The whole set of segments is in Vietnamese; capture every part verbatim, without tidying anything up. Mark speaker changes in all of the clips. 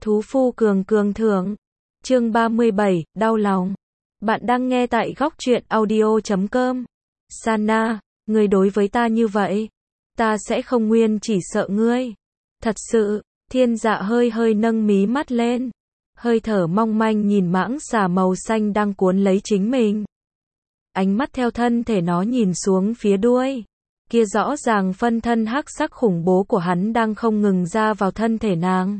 Speaker 1: Thú phu cường cường thưởng. Chương ba mươi bảy, đau lòng. Bạn đang nghe tại góc truyện audio chấm com. Sana, ngươi đối với ta như vậy, ta sẽ không nguyên chỉ sợ ngươi. Thật sự, Thiên Dạ hơi hơi nâng mí mắt lên, hơi thở mong manh nhìn mãng xà màu xanh đang cuốn lấy chính mình. Ánh mắt theo thân thể nó nhìn xuống phía đuôi. Kia rõ ràng phân thân hắc sắc khủng bố của hắn đang không ngừng ra vào thân thể nàng.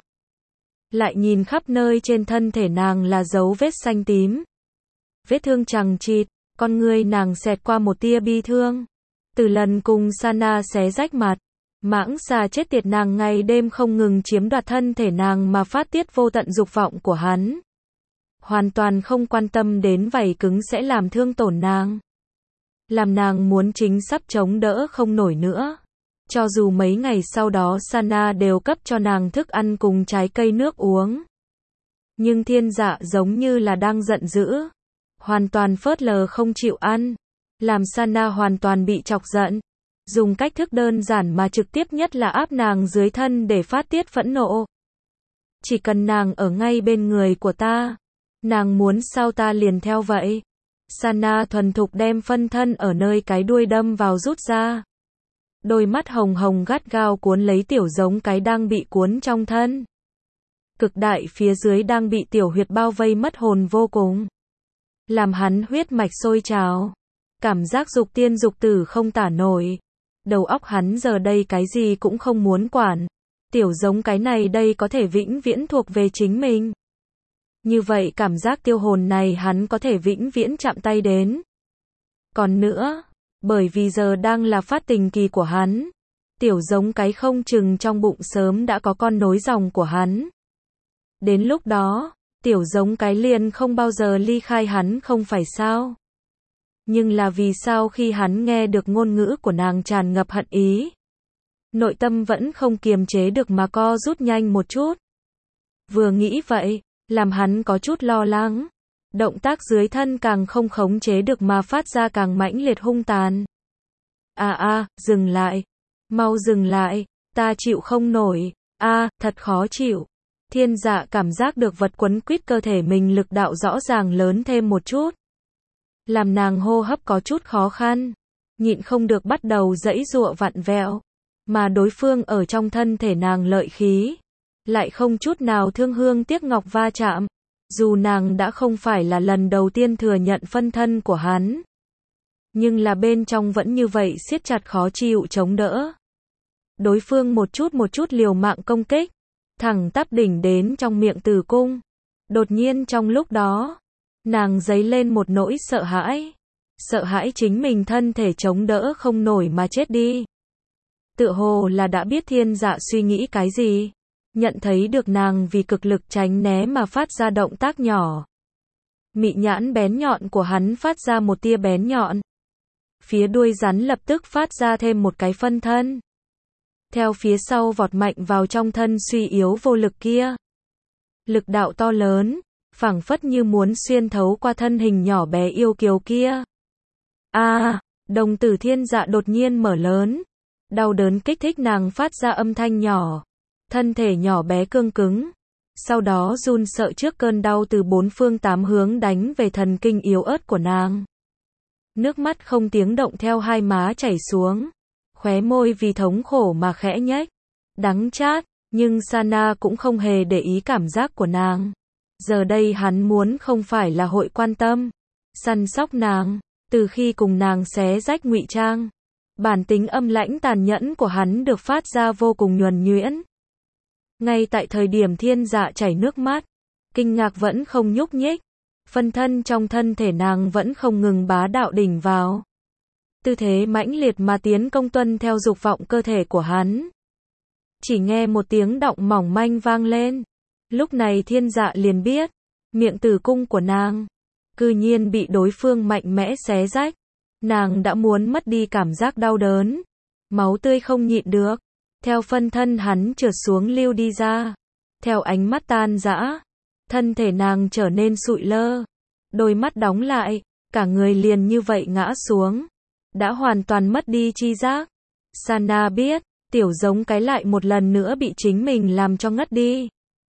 Speaker 1: Lại nhìn khắp nơi trên thân thể nàng là dấu vết xanh tím. Vết thương chằng chịt, con ngươi nàng xẹt qua một tia bi thương. Từ lần cùng Sana xé rách mặt, mãng xà chết tiệt nàng ngày đêm không ngừng chiếm đoạt thân thể nàng mà phát tiết vô tận dục vọng của hắn. Hoàn toàn không quan tâm đến vảy cứng sẽ làm thương tổn nàng. Làm nàng muốn chính sắp chống đỡ không nổi nữa. Cho dù mấy ngày sau đó Sana đều cấp cho nàng thức ăn cùng trái cây nước uống. Nhưng Thiên Dạ giống như là đang giận dữ. Hoàn toàn phớt lờ không chịu ăn. Làm Sana hoàn toàn bị chọc giận. Dùng cách thức đơn giản mà trực tiếp nhất là áp nàng dưới thân để phát tiết phẫn nộ. Chỉ cần nàng ở ngay bên người của ta, nàng muốn sao ta liền theo vậy. Sana thuần thục đem phân thân ở nơi cái đuôi đâm vào rút ra. Đôi mắt hồng hồng gắt gao cuốn lấy tiểu giống cái đang bị cuốn trong thân. Cực đại phía dưới đang bị tiểu huyệt bao vây mất hồn vô cùng. Làm hắn huyết mạch sôi trào. Cảm giác dục tiên dục tử không tả nổi. Đầu óc hắn giờ đây cái gì cũng không muốn quản. Tiểu giống cái này đây có thể vĩnh viễn thuộc về chính mình. Như vậy cảm giác tiêu hồn này hắn có thể vĩnh viễn chạm tay đến. Còn nữa, bởi vì giờ đang là phát tình kỳ của hắn. Tiểu giống cái không chừng trong bụng sớm đã có con nối dòng của hắn. Đến lúc đó, tiểu giống cái liền không bao giờ ly khai hắn không phải sao. Nhưng là vì sao khi hắn nghe được ngôn ngữ của nàng tràn ngập hận ý. Nội tâm vẫn không kiềm chế được mà co rút nhanh một chút. Vừa nghĩ vậy, làm hắn có chút lo lắng. Động tác dưới thân càng không khống chế được mà phát ra càng mãnh liệt hung tàn. À a, dừng lại. Mau dừng lại, ta chịu không nổi. A, à, thật khó chịu. Thiên Dạ cảm giác được vật quấn quýt cơ thể mình lực đạo rõ ràng lớn thêm một chút. Làm nàng hô hấp có chút khó khăn. Nhịn không được bắt đầu giãy giụa vặn vẹo. Mà đối phương ở trong thân thể nàng lợi khí. Lại không chút nào thương hương tiếc ngọc va chạm. Dù nàng đã không phải là lần đầu tiên thừa nhận phân thân của hắn. Nhưng là bên trong vẫn như vậy siết chặt khó chịu chống đỡ. Đối phương một chút một chút liều mạng công kích. Thẳng tắp đỉnh đến trong miệng tử cung. Đột nhiên trong lúc đó, nàng dấy lên một nỗi sợ hãi. Sợ hãi chính mình thân thể chống đỡ không nổi mà chết đi. Tựa hồ là đã biết Thiên Dạ suy nghĩ cái gì. Nhận thấy được nàng vì cực lực tránh né mà phát ra động tác nhỏ. Mị nhãn bén nhọn của hắn phát ra một tia bén nhọn. Phía đuôi rắn lập tức phát ra thêm một cái phân thân. Theo phía sau vọt mạnh vào trong thân suy yếu vô lực kia. Lực đạo to lớn, phảng phất như muốn xuyên thấu qua thân hình nhỏ bé yêu kiều kia. A, à, đồng tử Thiên Dạ đột nhiên mở lớn. Đau đớn kích thích nàng phát ra âm thanh nhỏ. Thân thể nhỏ bé cương cứng. Sau đó run sợ trước cơn đau từ bốn phương tám hướng đánh về thần kinh yếu ớt của nàng. Nước mắt không tiếng động theo hai má chảy xuống. Khóe môi vì thống khổ mà khẽ nhếch. Đắng chát, nhưng Sana cũng không hề để ý cảm giác của nàng. Giờ đây hắn muốn không phải là hội quan tâm, săn sóc nàng, từ khi cùng nàng xé rách ngụy trang. Bản tính âm lãnh tàn nhẫn của hắn được phát ra vô cùng nhuần nhuyễn. Ngay tại thời điểm Thiên Dạ chảy nước mắt, kinh ngạc vẫn không nhúc nhích, phân thân trong thân thể nàng vẫn không ngừng bá đạo đỉnh vào. Tư thế mãnh liệt mà tiến công tuân theo dục vọng cơ thể của hắn. Chỉ nghe một tiếng động mỏng manh vang lên. Lúc này Thiên Dạ liền biết, miệng tử cung của nàng, cư nhiên bị đối phương mạnh mẽ xé rách. Nàng đã muốn mất đi cảm giác đau đớn. Máu tươi không nhịn được. Theo phân thân hắn trượt xuống lưu đi ra. Theo ánh mắt tan rã. Thân thể nàng trở nên sụi lơ. Đôi mắt đóng lại. Cả người liền như vậy ngã xuống. Đã hoàn toàn mất đi chi giác. Sana biết, tiểu giống cái lại một lần nữa bị chính mình làm cho ngất đi.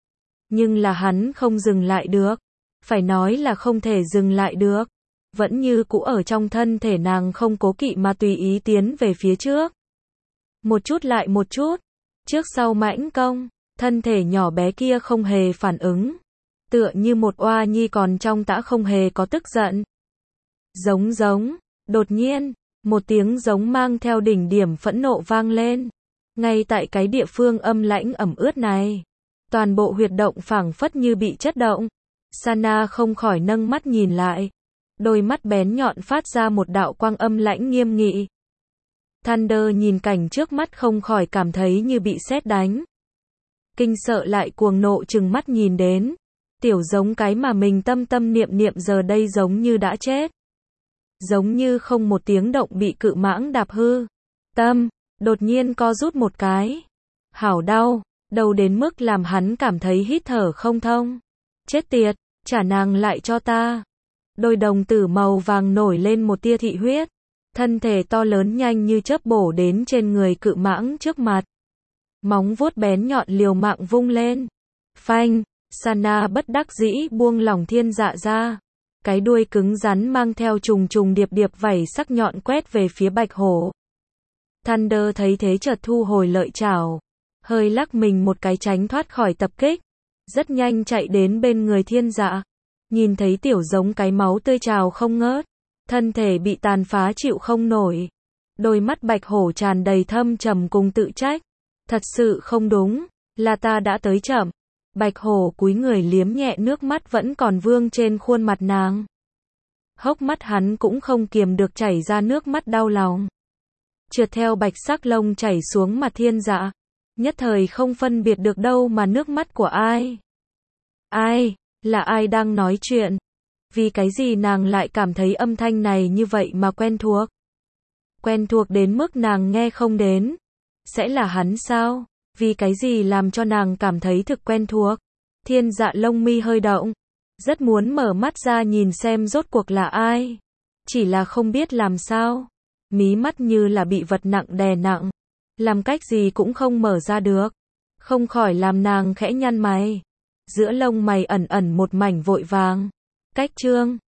Speaker 1: Nhưng là hắn không dừng lại được. Phải nói là không thể dừng lại được. Vẫn như cũ ở trong thân thể nàng không cố kỵ mà tùy ý tiến về phía trước. Một chút lại một chút. Trước sau mãnh công. Thân thể nhỏ bé kia không hề phản ứng. Tựa như một oa nhi còn trong tã không hề có tức giận. Giống giống. Đột nhiên, một tiếng giống mang theo đỉnh điểm phẫn nộ vang lên. Ngay tại cái địa phương âm lãnh ẩm ướt này. Toàn bộ huyệt động phảng phất như bị chất động. Sana không khỏi nâng mắt nhìn lại. Đôi mắt bén nhọn phát ra một đạo quang âm lãnh nghiêm nghị. Thunder nhìn cảnh trước mắt không khỏi cảm thấy như bị sét đánh. Kinh sợ lại cuồng nộ trừng mắt nhìn đến. Tiểu giống cái mà mình tâm tâm niệm niệm giờ đây giống như đã chết. Giống như không một tiếng động bị cự mãng đạp hư. Tâm, đột nhiên co rút một cái. Hảo đau, đau đến mức làm hắn cảm thấy hít thở không thông. Chết tiệt, trả nàng lại cho ta. Đôi đồng tử màu vàng nổi lên một tia thị huyết. Thân thể to lớn nhanh như chớp bổ đến trên người cự mãng trước mặt. Móng vuốt bén nhọn liều mạng vung lên. Phanh, Sana bất đắc dĩ buông lỏng thiên dạ ra. Cái đuôi cứng rắn mang theo trùng trùng điệp điệp vảy sắc nhọn quét về phía bạch hổ. Thunder thấy thế chợt thu hồi lợi chảo. Hơi lắc mình một cái tránh thoát khỏi tập kích. Rất nhanh chạy đến bên người thiên dạ. Nhìn thấy tiểu giống cái máu tươi trào không ngớt. Thân thể bị tàn phá chịu không nổi. Đôi mắt bạch hổ tràn đầy thâm trầm cùng tự trách. Thật sự không đúng, là ta đã tới chậm. Bạch hổ cúi người liếm nhẹ nước mắt vẫn còn vương trên khuôn mặt nàng. Hốc mắt hắn cũng không kiềm được chảy ra nước mắt đau lòng. Trượt theo bạch sắc lông chảy xuống mặt thiên dạ. Nhất thời không phân biệt được đâu mà nước mắt của ai. Ai, là ai đang nói chuyện? Vì cái gì nàng lại cảm thấy âm thanh này như vậy mà quen thuộc? Quen thuộc đến mức nàng nghe không đến. Sẽ là hắn sao? Vì cái gì làm cho nàng cảm thấy thực quen thuộc? Thiên dạ lông mi hơi động. Rất muốn mở mắt ra nhìn xem rốt cuộc là ai. Chỉ là không biết làm sao. Mí mắt như là bị vật nặng đè nặng. Làm cách gì cũng không mở ra được. Không khỏi làm nàng khẽ nhăn mày. Giữa lông mày ẩn ẩn một mảnh vội vàng. Cách trương.